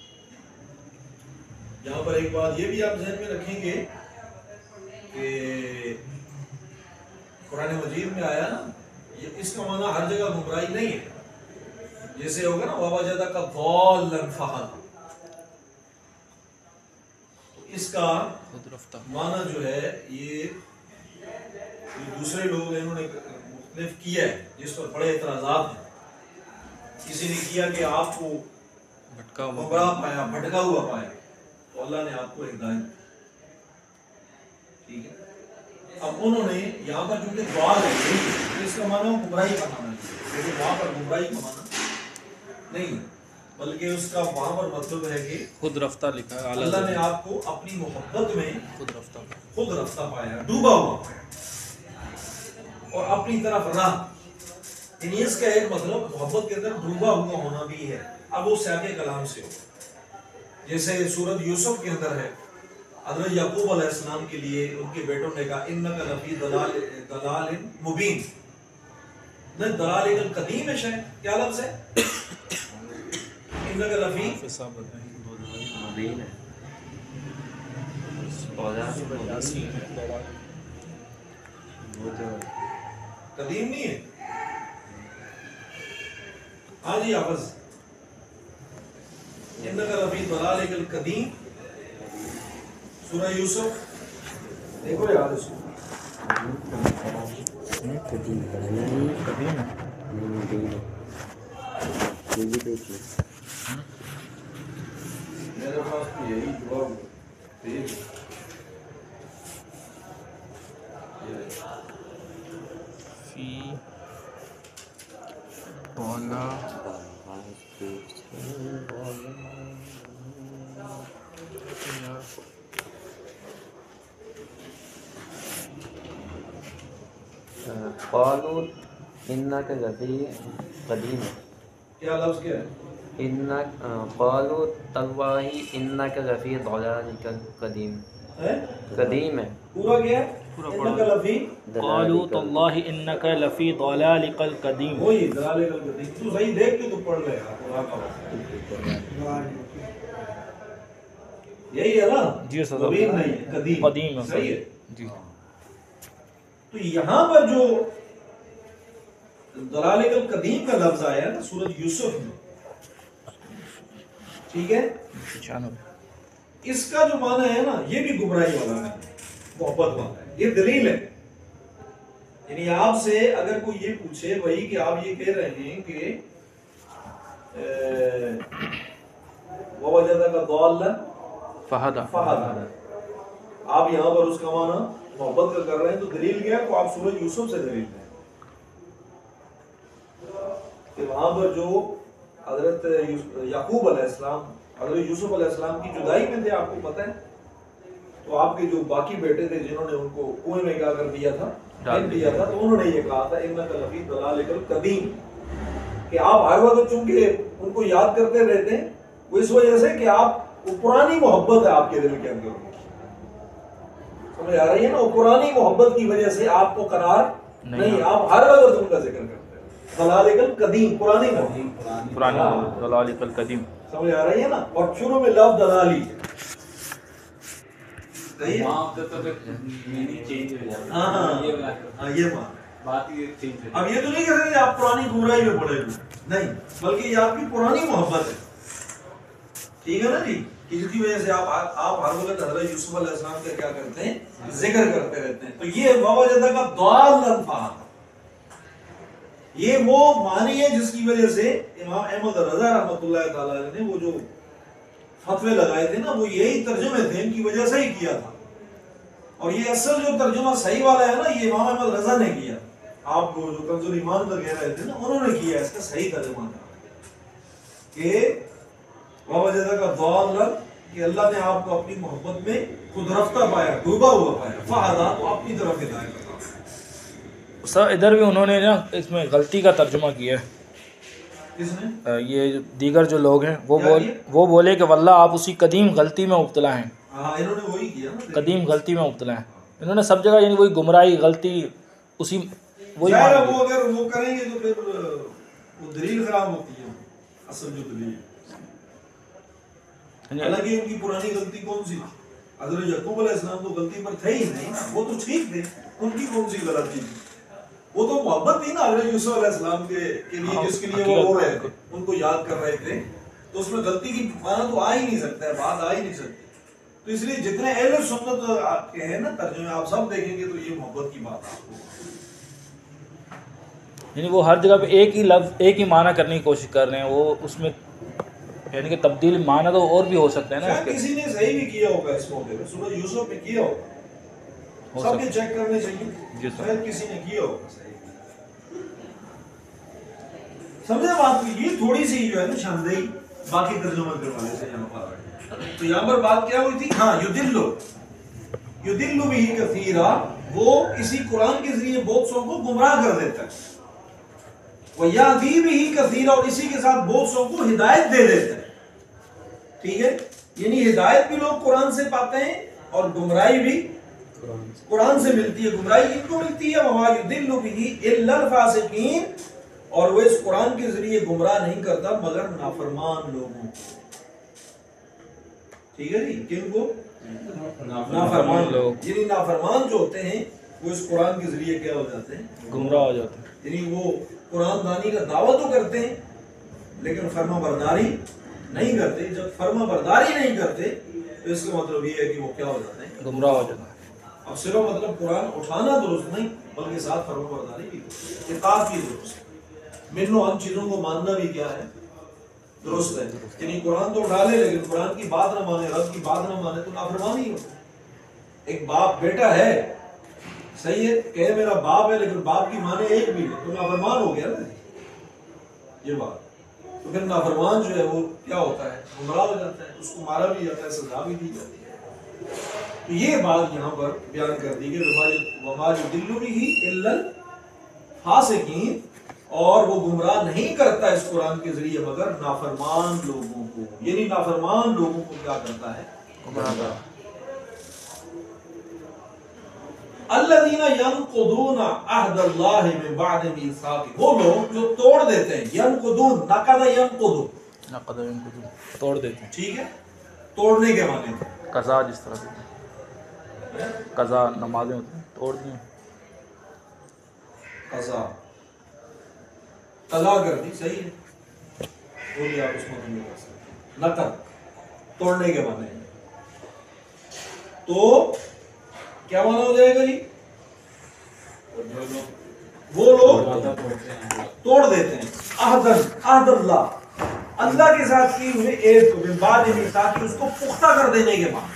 یہاں پر ایک بات یہ بھی آپ ذہن میں رکھیں گے کہ قرآن مجید میں آیا نا، یہ اس کا معنی ہر جگہ گمراہی نہیں ہے. جیسے ہوگا نا وَوَجَدَكَ ضَالًّا فَهَدَىٰ، اس کا معنی جو ہے یہ دوسرے لوگ انہوں نے مختلف کیا ہے، جس پر بڑے اعتراضات ہیں. کسی نے کیا کہ آپ کو گمراہ پایا، بھٹکا ہوا پایا، تو اللہ نے آپ کو ہدایت دی. ٹھیک ہے. اب انہوں نے یہاں پر جو کہ دعا ہے اس کا معنی گمراہی کا معنی ہے، لیکن وہاں پر گمراہی کا معنی نہیں، بلکہ اس کا وہاں پر مطلب ہے کہ خود رفتہ لکھا ہے، اللہ نے آپ کو اپنی محبت میں خود رفتہ خود رفتہ پایا، ڈوبا ہوا پایا، اور اپنی طرف راہ. یعنی اس کا ایک مطلب محبت کے اندر ڈوبا ہوا ہونا بھی ہے. اب وہ سیاق کلام سے ہو، جیسے سورۃ یوسف کے اندر ہے، حضرت یعقوب علیہ السلام کے لیے ان کے بیٹوں نے کہا انک لفی ضلال ضلال مبین. نہیں، ضلال ایک قدیم ہے، شاید کیا لفظ ہے، انک لفی مبین ہے، قدیم نہیں ہے. ہاں جی حافظ، انک لفی ضلال القدیم، سورہ یوسف دیکھو یاد اس کو. قدیم قدیم ہے. میرے پاس تو یہی جواب ہے. فی بالا قالوا انک لفی قدیم، کیا لفظ کیا ہے؟ انک قالوا تاللہ انک لفی ضلالک قدیم، قدیم ہے پورا کیا ہے؟ پورا انک لفی، قالوا تاللہ انک لفی ضلالک القدیم. وہی ضلال القدیم. تو صحیح دیکھ کے تو پڑھ لے یار، یہی ہے نا. جی سر، مبین نہیں ہے، قدیم. قدیم ہے. صحیح ہے. جی. تو یہاں پر جو ضلال القدیم کا لفظ آیا ہے نا سورۃ یوسف میں، ٹھیک ہے، اس کا جو معنی ہے نا یہ بھی گمراہی والا ہے، محبت والا ہے. یہ دلیل ہے. یعنی آپ سے اگر کوئی یہ پوچھے وہی کہ آپ یہ کہہ رہے ہیں کہ وَوَجَدَكَ ضَالًّا فہدہ فَهَدَىٰ، آپ یہاں پر اس کا معنی محبت کا کر رہے ہیں، تو دلیل کیا ہے؟ تو آپ سورۃ یوسف سے دلیل ہے کہ وہاں پر جو حضرت یعقوب علیہ السلام حضرت یوسف علیہ السلام کی جدائی میں تھے، آپ کو پتہ ہے، تو آپ کے جو باقی بیٹے تھے جنہوں نے ان کو کنویں میں کیا کر دیا تھا، ڈال دیا تھا، تو انہوں نے یہ کہا تھا انک لفی ضلالک القدیم، کہ آپ ہر وقت چونکہ ان کو یاد کرتے رہتے ہیں، وہ اس وجہ سے کہ آپ وہ پرانی محبت ہے آپ کے دل کے اندر، سمجھ آ رہی ہے نا، وہ پرانی محبت کی وجہ سے آپ کو قرار نہیں، آپ ہر وقت ان کا ذکر کرتے ہیں. ضلالک القدیم، پرانی محبت، پرانی ضلالک القدیم، سمجھ آ رہی ہے نا. اور شروع میں لفظ دلالی ہے. ہاں ہاں یہ بات، اب یہ تو نہیں کہہ رہے آپ پرانی گمراہی میں پڑے ہوئے، نہیں، بلکہ یہ آپ کی پرانی محبت ہے. ٹھیک ہے نا جی، اس کی وجہ سے آپ آپ ہر وقت حضرت یوسف علیہ السلام کا کیا کرتے ہیں، ذکر کرتے رہتے ہیں. تو یہ وَوَجَدَكَ ضَالًّا فَهَدَىٰ، یہ وہ معنی ہے جس کی وجہ سے امام احمد رضا رحمۃ اللہ تعالی نے وہ جو فتوے لگائے تھے نا، وہ یہی ترجمے تھے، ان کی وجہ سے ہی کیا تھا. اور یہ اصل جو ترجمہ صحیح والا ہے نا، یہ امام احمد رضا نے کیا. آپ کو جو کنز ایمان کا کہہ رہے تھے نا انہوں نے کیا اس کا صحیح ترجمہ کہ ووجدک ضالا کہ اللہ نے آپ کو اپنی محبت میں خود رفتہ پایا ڈوبا ہوا پایا فہدا تو اپنی طرف ہدایت کرتا. سر ادھر بھی انہوں نے نا اس میں غلطی کا ترجمہ کیا ہے. کس نے؟ یہ دیگر جو لوگ ہیں وہ بول وہ بولے کہ واللہ آپ اسی قدیم غلطی میں مبتلا ہیں. ہاں انہوں نے وہی کیا نا قدیم غلطی میں مبتلا ہیں. انہوں نے سب جگہ یعنی وہی گمراہی غلطی اسی وہی ظاہر ہے مان وہ اگر وہ کریں گے تو پھر وہ دلیل خراب ہوتی ہے اصل جو دلیل. حالانکہ ان کی پرانی غلطی کون سی تھی؟ حضرت یعقوب علیہ السلام تو غلطی پر تھے ہی نہیں، وہ تو ٹھیک تھے، ان کی کون سی غلطی تھی؟ وہ تو محبت تھی نا حضرت یوسف علیہ السلام کے کے لیے جس کے لیے وہ رو رہے تھے، ان کو یاد کر رہے تھے، تو اس میں غلطی کی معنی تو آ ہی نہیں سکتا ہے، بات آ ہی نہیں سکتی. تو اس لیے جتنے اہل سنت آپ کے ہیں نا ترجمے آپ سب دیکھیں گے تو یہ محبت کی بات آپ کو یعنی وہ ہر جگہ پہ ایک ہی لفظ ایک ہی معنی کرنے کی کوشش کر رہے ہیں. وہ اس میں یعنی کہ تبدیل معنی تو اور بھی ہو سکتے ہیں نا. شاید کسی نے صحیح بھی کیا ہوگا اس موقع پہ، سورہ یوسف میں کیا ہوگا، سب یہ چیک کرنے چاہیے، شاید کسی نے کیا ہوگا صحیح. سمجھے بات کی یہ تھوڑی سی جو ہے نا شاندہی باقی ترجمہ کرنے والے سے یہاں پر تو یہاں پر بات کیا ہوئی تھی؟ ہاں یدلو یدلو بھی کثیرا، وہ اسی قرآن کے ذریعے بہت سو کو گمراہ کر دیتا ہے. وَيَهْدِي بِهِ كَثِيرًا، اور اسی کے ساتھ بہت سو کو ہدایت دے دیتا ہے. ٹھیک ہے، یعنی ہدایت بھی لوگ قرآن سے پاتے ہیں اور گمراہی بھی قرآن سے ملتی ہے. گمراہی ان کو ملتی ہے وَمَا يُضِلُّ بِهِ إِلَّا الْفَاسِقِينَ، اور وہ اس قرآن کے ذریعے گمراہ نہیں کرتا مگر نافرمان لوگوں کو. ٹھیک ہے جی، کن کو؟ نافرمان لوگ. یعنی نافرمان جو ہوتے ہیں وہ اس قرآن کے ذریعے کیا ہو جاتے ہیں؟ گمراہ ہو جاتے ہیں. یعنی وہ قرآن دانی کا دعویٰ تو کرتے ہیں لیکن فرما برداری نہیں کرتے. جب فرما برداری نہیں کرتے تو اس کا مطلب یہ ہے کہ وہ کیا ہو جاتے ہیں؟ گمراہ ہو جاتے ہیں. اب صرف مطلب قرآن اٹھانا درست نہیں بلکہ ساتھ فرما برداری بھی اطاعت بھی درست ہے. منو ہم چیزوں کو ماننا بھی کیا ہے؟ درست ہے. یعنی قرآن تو اٹھا لے لیکن قرآن کی بات نہ مانے، رب کی بات نہ مانے تو نافرمانی ہو. ایک باپ بیٹا ہے صحیح ہے کہ میرا باپ ہے لیکن باپ کی مانے ایک بھی ہے تو نافرمان ہو گیا نا یہ بات. تو پھر نافرمان جو ہے وہ کیا ہوتا ہے؟ گمراہ ہو جاتا ہے، اس کو مارا بھی جاتا ہے، سزا بھی دی جاتی ہے. تو یہ بات یہاں پر بیان کر دی کہ وَمَا يُضِلُّ بِهِ إِلَّا الْفَاسِقِينَ، اور وہ گمراہ نہیں کرتا اس قرآن کے ذریعے مگر نافرمان لوگوں کو. یعنی نافرمان لوگوں کو کیا کرتا ہے؟ گمراہ کرتا ہے. الذین ینقضون عہد اللہ من بعد میثاقہ، وہ لوگ جو توڑ دیتے ہیں. ینقضون، نقض ینقض، نقض ینقض، توڑ دیتے ہیں. ٹھیک ہے، توڑنے کے معنی تھے. قضا جس طرح سے قضا نمازیں ہوتی ہیں توڑ دیں. قضا قضا کر دی، صحیح ہے، وہ بھی آپ اس کو نہیں کر سکتے. نقض توڑنے کے معنی ہیں. تو کیا مانا ہو جائے گا جی؟ وہ لوگ توڑ دیتے ہیں عہد عہد اللہ، اللہ کے ساتھ کی ہوئے عہد کو، بعد میثاق، اس کو پختہ کر دینے کے بعد.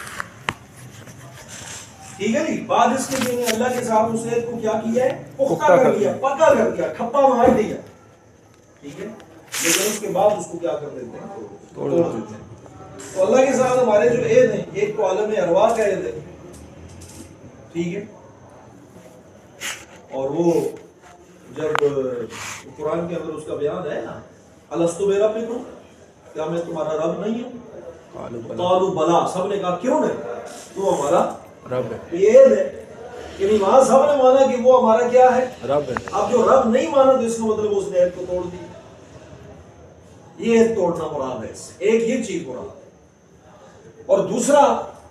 ٹھیک ہے جی، بعد اس کے لیے اللہ کے ساتھ اس عہد کو کیا کیا ہے؟ پختہ کر دیا، پکا کر دیا، کھپا مار دیا. ٹھیک ہے، لیکن اس کے بعد اس کو کیا کر دیتے ہیں؟ توڑ دیتے ہیں. تو اللہ کے ساتھ ہمارے جو عہد ہیں، ایک تو عالم ارواح کا عہد ہے، ٹھیک ہے، اور وہ جب قرآن کے اندر اس کا بیان ہے نا الستو بربکم، کیا میں تمہارا رب نہیں ہوں؟ قالوا بلا، سب نے کہا کیوں نہیں، تو ہمارا رب ہے. یہ ہے یعنی وہاں سب نے مانا کہ وہ ہمارا کیا ہے؟ رب ہے. اب جو رب نہیں مانا تو اس کا مطلب اس نے عہد کو توڑ دی. یہ عہد توڑنا مراد ہے. ایک یہ چیز مراد ہے، اور دوسرا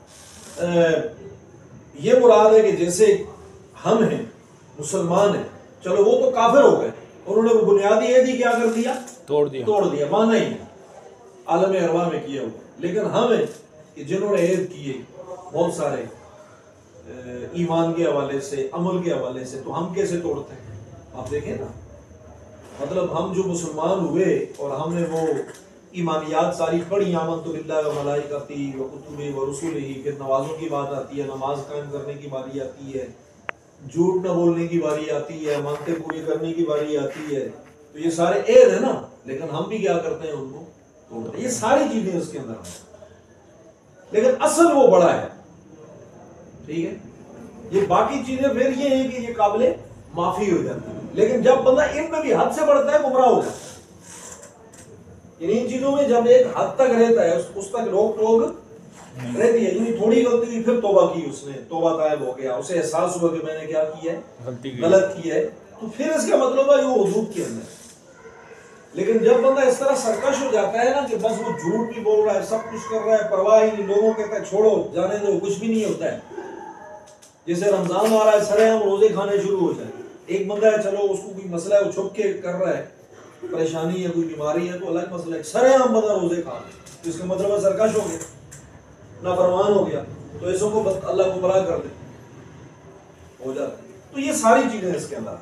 یہ مراد ہے کہ جیسے ہم ہیں مسلمان ہیں، چلو وہ تو کافر ہو گئے، انہوں نے وہ بنیادی عہد ہی کیا کر دیا؟ توڑ دیا. توڑ دیا، مانا ہی عالم ارواح میں کیا ہوا. لیکن ہم ہیں کہ جنہوں نے عہد کیے بہت سارے ایمان کے حوالے سے، عمل کے حوالے سے، تو ہم کیسے توڑتے ہیں؟ آپ دیکھیں نا، مطلب ہم جو مسلمان ہوئے اور ہم نے وہ ایمانیات ساری پڑھی، آمنت باللہ و ملائکتہ و کتبہ و رسلہ، پھر نمازوں کی بات آتی ہے، نماز قائم کرنے کی باری آتی ہے، جھوٹ نہ بولنے کی باری آتی ہے, مانگتے پوری کرنے کی باری آتی ہے, تو یہ سارے عید ہے نا, لیکن ہم بھی کیا کرتے ہیں, ان کو توڑتے ہیں. یہ ساری چیزیں اس کے اندر ہیں, لیکن اصل وہ بڑا ہے. ٹھیک ہے, یہ باقی چیزیں پھر یہ ہیں کہ یہ قابل معافی ہو جاتی ہے, لیکن جب بندہ ان میں بھی حد سے بڑھتا ہے گمراہ ہو جاتا ہے. یعنی ان چیزوں میں جب ایک حد تک رہتا ہے, اس تک روک ٹوک رہتی ہے. یعنی تھوڑی غلطی ہوئی پھر توبہ کی, اس نے توبہ طائب ہو گیا, اسے احساس ہوا کہ میں نے کیا کیا ہے, غلط کیا ہے, تو پھر اس کا مطلب ہے وہ حدود کے اندر. لیکن جب بندہ اس طرح سرکش ہو جاتا ہے نا کہ بس وہ جھوٹ بھی بول رہا ہے, سب کچھ کر رہا ہے, پرواہ ہی نہیں, لوگوں کہتا ہے چھوڑو جانے دو, کچھ بھی نہیں ہوتا ہے. جیسے رمضان آ رہا ہے, سرے ہم روزے کھانے شروع ہو جائیں. ایک بندہ ہے چلو اس کو کوئی مسئلہ ہے, وہ چھپ کے کر رہا ہے, پریشانی ہے, کوئی بیماری ہے, تو الگ مسئلہ ہے. سرے ہم بندہ روزے کھا رہے, تو اس کا مطلب ہے سرکش ہو گیا, نافرمان ہو گیا, تو ایسوں کو اللہ کو بلا کر دے ہو جاتا ہے. تو یہ ساری چیزیں اس کے اندر.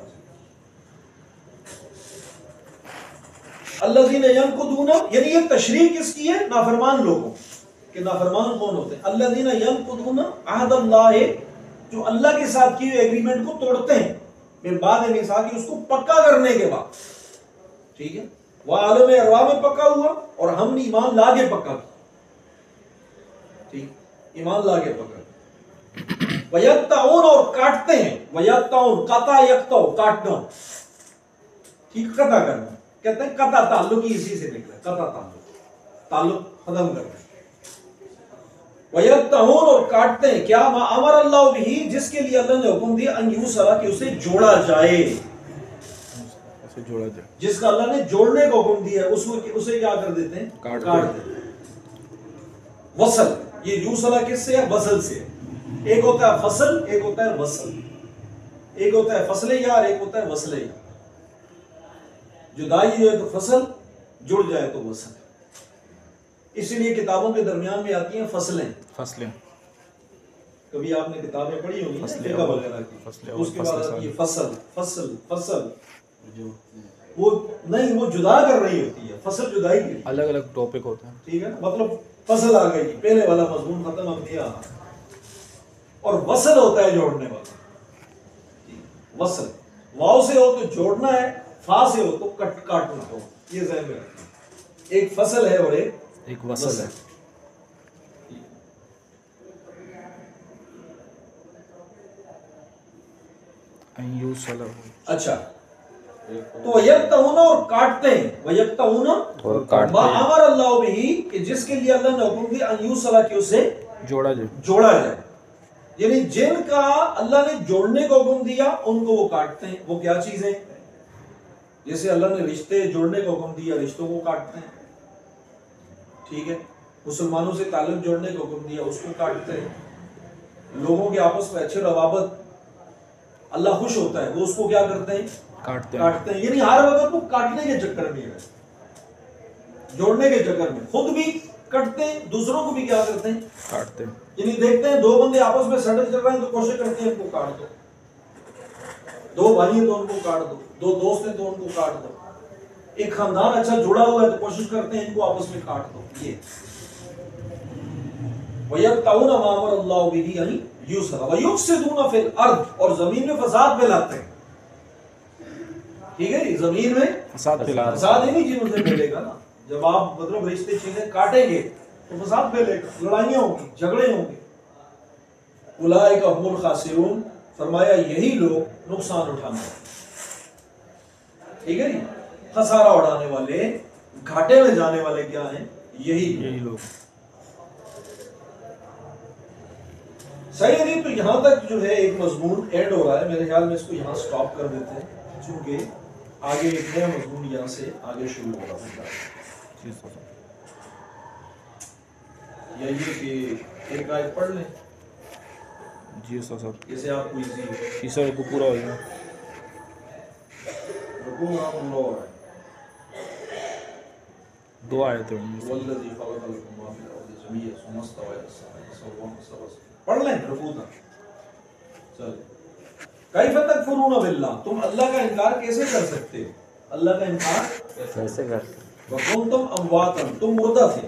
الذین ینقضون, یعنی یہ تشریح کس کی ہے, نافرمان لوگوں, کہ نافرمان کون ہوتے ہیں. الذین ینقضون عہد اللہ, جو اللہ کے ساتھ کی ہوئی ایگریمنٹ کو توڑتے ہیں, من بعد میثاقہ, اس کو پکا کرنے کے بعد. ٹھیک ہے, وہ عالم ارواح میں پکا ہوا, اور ہم نے ایمان لا کے پکا کیا. ٹھیک, ایمان لا کے پکا. وَيَقْطَعُونَ, اور کاٹتے ہیں. وَيَقْطَعُونَ, قطع یقطع, کاٹنا, ٹھیک, قطع کرنا. کہتے ہیں قطع تعلق ہی اسی سے نکلا, قطع تعلق, تعلق ختم کرنا. وَيَقْطَعُونَ, اور کاٹتے ہیں. کیا ما امر اللہ بھی, جس کے لیے اللہ نے حکم دیا, ان یوصل, کہ اسے جوڑا جائے, اسے جوڑا جائے, جس کا اللہ نے جوڑنے کا حکم دیا ہے, اس کو اسے کیا کر دیتے ہیں, کاٹ دیتے ہیں. وصل, یہ یوصل کس سے ہے, وصل سے. ایک ہوتا ہے فصل, ایک ہوتا ہے وصل. ایک ہوتا ہے فصل یار, ایک ہوتا ہے وصل یار. جدائی جو ہے تو فصل, جڑ جائے تو وصل. اسی لیے کتابوں کے درمیان میں آتی ہیں فصلیں. فصلیں, کبھی آپ نے کتابیں پڑھی ہوں گی فقہ وغیرہ کی, اس کے بعد آتی ہے فصل, فصل, فصل. وہ نہیں, وہ جدا کر رہی ہوتی ہے, فصل جدائی کی, الگ الگ ٹاپک ہوتے ہیں. ٹھیک ہے, مطلب فصل آ گئی, پہلے والا مضمون ختم, اب دیا. اور وصل ہوتا ہے جوڑنے والا. وصل واو سے ہو تو جوڑنا ہے, فا سے ہو تو کٹ کاٹنا ہو. یہ ذہن میں رکھنا, ایک فصل ہے اور ایک ایک وصل ہے. اچھا, تو وَيَقْطَعُونَ, اور کاٹتے ہیں. وَيَقْطَعُونَ, اور کاٹتے ما ہیں. امر اللہ بھی, کہ جس کے لیے اللہ نے حکم دیا, ان یوصل, کہ اسے جوڑا جائے, جوڑا جائے. یعنی جن کا اللہ نے جوڑنے کا حکم دیا, ان کو وہ کاٹتے ہیں. وہ کیا چیزیں, جیسے اللہ نے رشتے جوڑنے کا حکم دیا, رشتوں کو کاٹتے ہیں. ٹھیک ہے, مسلمانوں سے تعلق جوڑنے کا حکم دیا, اس کو کاٹتے ہیں. لوگوں کے آپس میں اچھے روابط اللہ خوش ہوتا ہے, وہ اس کو کیا کرتے ہیں, کاٹتے ہیں. کاٹتے ہیں. یعنی ہر وقت وہ کاٹنے کے چکر میں ہے, جوڑنے کے چکر میں. خود بھی کٹتے ہیں, دوسروں کو بھی کیا کرتے ہیں, کاٹتے ہیں. یعنی دیکھتے ہیں دو بندے آپس میں سیٹل چل رہے ہیں, تو کوشش کرتے ہیں ان کو کاٹ دو. دو بھائی ہیں تو ان کو کاٹ دو, دو دوست ہیں تو ان کو کاٹ دو. ایک خاندان اچھا جڑا ہوا ہے تو کوشش کرتے ہیں ان کو آپس میں کاٹ دو. یہ وَيَقْطَعُونَ مَا أَمَرَ اللَّهُ بِهِ أَن يُوصَلَ وَيُفْسِدُونَ فِي الْأَرْضِ, اور زمین میں فساد پھیلاتے ہیں. ٹھیک ہے, زمین میں فساد پھیلاتے ہیں. فساد ہی نہیں چیزوں سے پھیلے گا نا. جب آپ مطلب رشتے چیزیں کاٹیں گے تو فساد پھیلے گا, لڑائیاں ہوں گی, جھگڑے ہوں گے. اولئک هم الخاسرون, فرمایا یہی لوگ نقصان اٹھانے والے. ٹھیک ہے جی, خسارہ اڑانے والے, گھاٹے میں جانے والے کیا ہیں, یہی یہی لوگ. صحیح ہے جی. تو یہاں تک جو ہے ایک مضمون اینڈ ہو رہا ہے, میرے خیال میں اس کو یہاں سٹاپ کر دیتے ہیں, چونکہ آگے ایک نیا مضمون یہاں سے آگے شروع ہو رہا ہے. یا یہ کہ ایک آیت پڑھ لیں. جی استاد صاحب, جیسے آپ کو ایزی ہو. جی سر, کو پورا ہو گیا. رکوع آپ اللہ ہو رہا ہے. دو آیتیں والذی خلق لکم ما فی الارض جميعا ثم استوى الی السماء فسواہن سبع سماوات. پڑھ لیں رکوع تک. چل, کیف تکفرون باللہ, تم اللہ کا انکار کیسے کر سکتے ہو, اللہ کا انکار کیسے کرتے, وکنتم امواتا, تم مردہ تھے.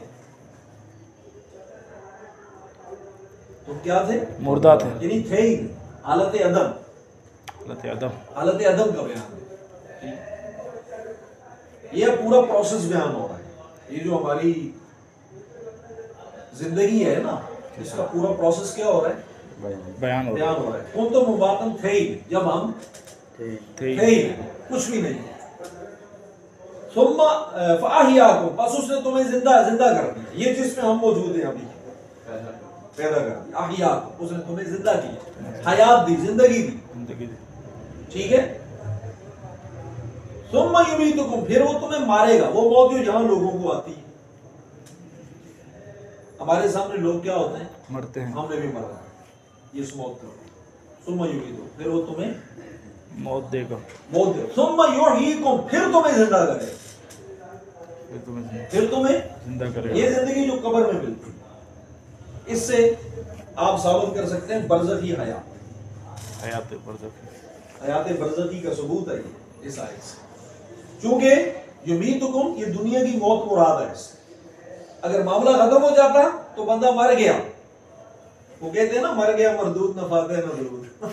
تم کیا تھے, مردہ تھے, یعنی تھے ہی حالت عدم. حالت عدم حالت عدم کا بیان ہے. یہ پورا پروسیس بیان ہو رہا ہے. یہ جو ہماری زندگی ہے نا اس کا پورا پروسیس کیا ہو رہا ہے؟ بیان ہو بیان ہو رہا ہے. کون تو مباطن تھے ہی جب ہم تھے تھے ہی کچھ بھی نہیں. ثم فاحیاکم پس اس نے تمہیں زندہ زندہ کر دیا. یہ جس میں ہم موجود ہیں ابھی پیدا کر دیا. احیاکم اس نے تمہیں زندہ کیا, حیات دی, زندگی دی. زندگی ٹھیک ہے. ثم یمیتکم پھر وہ تمہیں مارے گا. وہ موت جو جہاں لوگوں کو آتی ہے. ہمارے سامنے لوگ کیا ہوتے ہیں؟ مرتے ہیں. ہم نے بھی مرا یہ اس موت کا. ثم یمیتکم پھر وہ تمہیں موت دے گا. موت دے. ثم یحییکم پھر تمہیں زندہ کرے گا. پھر تمہیں پھر تمہیں زندہ کرے گا. یہ زندگی جو قبر میں ملتی ہے اس سے آپ ثابت کر سکتے ہیں برزخی حیات. حیات برزخی حیات برزخی کا ثبوت ہے یہ اس آیت سے. چونکہ یمیتکم یہ دنیا کی موت مراد ہے. اس سے اگر معاملہ ختم ہو جاتا تو بندہ مر گیا. وہ کہتے ہیں نا مر گیا مردود نہ فاتح نہ درود.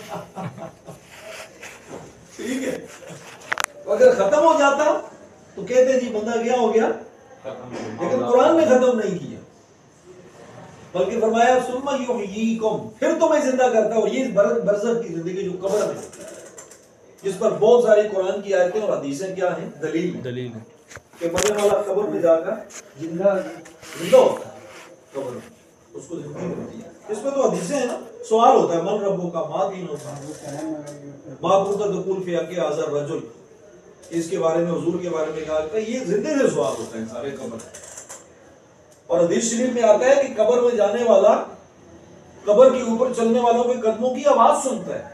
ٹھیک ہے. اگر ختم ہو جاتا تو کہتے جی بندہ کیا ہو گیا. لیکن قرآن نے ختم نہیں کیا بلکہ فرمایا ثم یحییکم پھر تمہیں زندہ کرتا ہے. اور یہ برزخ کی زندگی جو قبر میں جس پر بہت ساری قرآن کی آیتیں اور حدیثیں کیا ہیں دلیل دلیل ہے کہ مرنے والا قبر میں جا کر زندہ زندہ ہوتا ہے. قبر میں اس کو زندگی ملتی ہے. اس میں تو حدیثیں ہیں نا. سوال ہوتا ہے من ربو کا ماں دین ہوتا ہے ماں کنت تقول فی حق ھذا الرجل. اس کے بارے میں حضور کے بارے میں کہا کہ یہ زندے سے سوال ہوتا ہے سارے قبر. اور حدیث شریف میں آتا ہے کہ قبر میں جانے والا قبر کے اوپر چلنے والوں کے قدموں کی آواز سنتا ہے.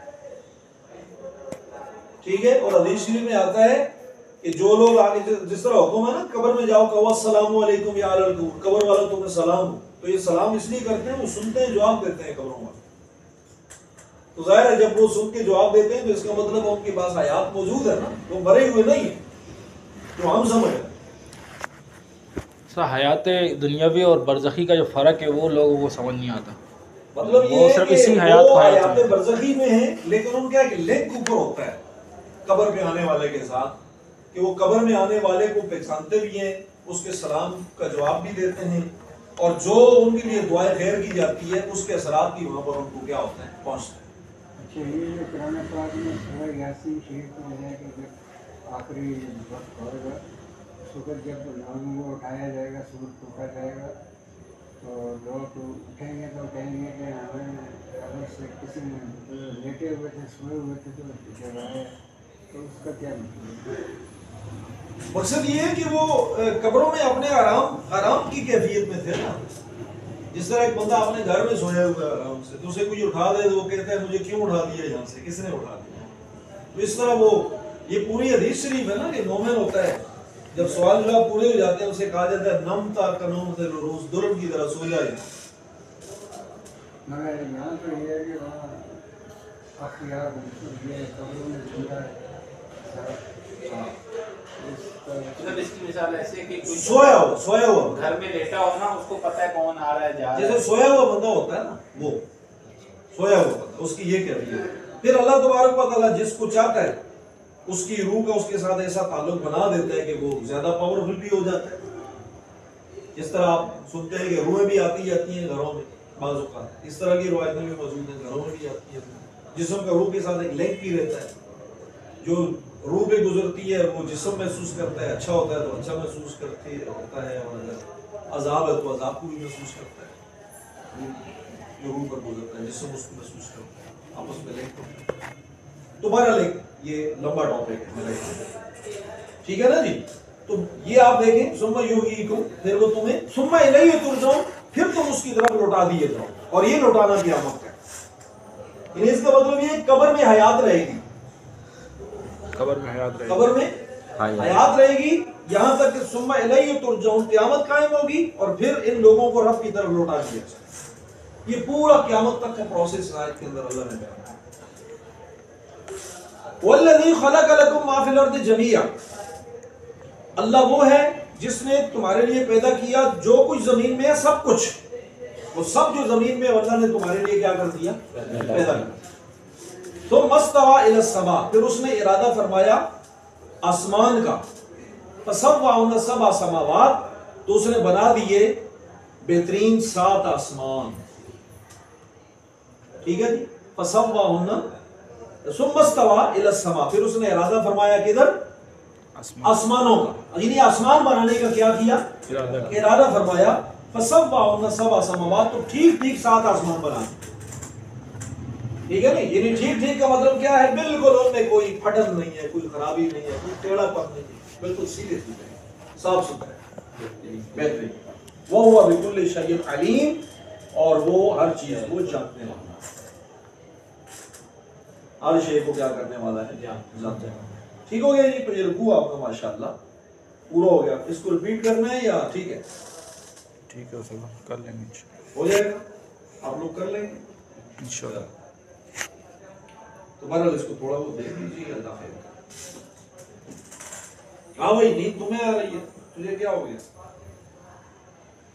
ٹھیک ہے. اور حدیث شریف میں آتا ہے کہ جو لوگ آگے جس طرح حکم ہے نا قبر میں جاؤ کہ السلام علیکم یا اہل القبور قبر والا تمہیں سلام ہو. تو یہ سلام اس لیے کرتے ہیں وہ سنتے ہیں جواب دیتے ہیں قبروں والے. تو ظاہر ہے جب وہ سن کے جواب دیتے ہیں تو اس کا مطلب ان کے پاس حیات موجود ہے نا. وہ مرے ہوئے نہیں ہیں تو ہم سمجھ رہے ہیں. حیات دنیاوی اور برزخی کا جو فرق ہے وہ لوگوں کو سمجھ نہیں آتا. مطلب یہ ہے کہ وہ حیات برزخی میں ہیں لیکن ان کا ایک لنک اوپر ہوتا ہے قبر میں آنے والے کے ساتھ کہ وہ قبر میں آنے والے کو پہچانتے بھی ہیں, اس کے سلام کا جواب بھی دیتے ہیں, اور جو ان کے لیے دعائیں خیر کی جاتی ہے اس کے اثرات بھی وہاں پر ان کو کیا ہوتے ہیں پہنچتے ہیں. اچھا یہ جو قرآن پاک میں سورہ یاسین شریف میں ہے کہ جب آخری وقت ہوگا اس وقت جب لوگوں کو اٹھایا جائے گا سور ٹوکا جائے گا تو لوگ اٹھیں گے تو کہیں گے کہ ہمیں قبر سے کسی نے لیٹے ہوئے تھے سوئے ہوئے تھے تو جگایا. تو اس کا کیا مطلب ہے؟ مقصد یہ ہے کہ وہ قبروں میں اپنے آرام آرام کی کیفیت میں تھے نا. جس طرح ایک بندہ اپنے گھر میں سویا ہوا ہے آرام سے تو اسے کوئی اٹھا دے تو وہ کہتا ہے مجھے کیوں اٹھا دیا یہاں سے, کس نے اٹھا دیا. تو اس طرح وہ یہ پوری حدیث شریف ہے نا کہ مومن ہوتا ہے جب سوال جواب پورے ہو جاتے ہیں اسے کہا جاتا ہے نم تا کنوم تے روز درم کی طرح سو جائے. مگر یہاں تو یہ ہے کہ وہاں اخیار یہ قبروں میں زندہ ہے. مطلب اس کی مثال ایسے کہ کوئی سویا ہوا سویا ہوا گھر میں لیٹا ہو نا اس کو پتہ ہے کون آ رہا ہے جا رہا ہے. جیسے سویا ہوا بندہ ہوتا ہے نا وہ سویا ہوا بندہ اس کی یہ کیفیت ہے. پھر اللہ تبارک و تعالیٰ جس کو چاہتا ہے اس کی روح کا اس کے ساتھ ایسا تعلق بنا دیتا ہے کہ وہ زیادہ پاورفل بھی ہو جاتا ہے. جس طرح آپ سنتے ہیں کہ روحیں بھی آتی جاتی ہیں گھروں میں بعض اوقات, اس طرح کی روایتیں بھی موجود ہیں گھروں میں بھی آتی ہیں. جسم کا روح کے ساتھ ایک لنک بھی رہتا ہے. جو روح پہ گزرتی ہے وہ جسم محسوس کرتا ہے, اچھا ہوتا ہے تو اچھا محسوس کرتے ہوتا ہے, اور اگر عذاب ہے تو عذاب کو بھی محسوس کرتا ہے. جو روح پر گزرتا ہے جسم اس کو محسوس کرتا ہے, آپس میں لنک ہوتا ہے. تو بہرحال ایک یہ لمبا ٹاپک ہے میرا, ٹھیک ہے نا جی. تو یہ آپ دیکھیں ثم یحییکم پھر وہ تمہیں ثم الیہ ترجعون پھر تم اس کی طرف لوٹا دیے جاؤ. اور یہ لوٹانا قیامت کا یعنی اس کا مطلب یہ ہے قبر میں حیات رہے گی. قبر میں حیات رہے گی. قبر میں حیات رہے گی یہاں تک کہ ثم الیہ ترجعون قیامت قائم ہوگی اور پھر ان لوگوں کو رب کی طرف لوٹا دیا جائے. یہ پورا قیامت تک کا پروسیس آیت کے اندر اللہ نے بیان کیا. والذی خلق لکم ما فی الارض جمیعا اللہ وہ ہے جس نے تمہارے لیے پیدا کیا جو کچھ زمین میں ہے سب کچھ. وہ سب جو زمین میں اللہ نے تمہارے لیے کیا کر دیا پیدا کیا. तो मस्तवा इला समा, फिर उसने इरादा फरमाया आसमान का, फसव्वाहुन्ना सबआ समावात, तो उसने बना दिए बेहतरीन सात आसमान, ठीक है जी। फसव्वाहुन्ना सुम्मस्तवा इला समा, फिर उसने इरादा फरमाया किधर, आसमानों का, यानी आसमान बनाने का क्या किया, इरादा फरमाया। फसव्वाहुन्ना सबआ समावात, तो ठीक ठीक सात आसमान बना, ठीक है नहीं, यानी ठीक ठीक का मतलब क्या है, बिल्कुल उनमें कोई फटन नहीं है, कोई खराबी नहीं है, कोई टेढ़ापन नहीं है, बिल्कुल सीधे सीधे साफ सुथरे बेहतरीन। वो हुआ बिकुल्लि शैइन अलीम, और वो हर चीज को जानने वाला, हर शे को क्या करने वाला है, जानते हैं। ठीक हो गया जी। तो ये रुकू आपका माशाल्लाह पूरा हो गया। इसको रिपीट करना है या ठीक है, ठीक है सर, कर लेंगे, हो जाएगा, आप लोग कर लेंगे इंशाल्लाह। तो बहरहाल इसको थोड़ा बहुत देख लीजिए। हाँ भाई नींद तुम्हें आ रही है, तुझे क्या हो गया?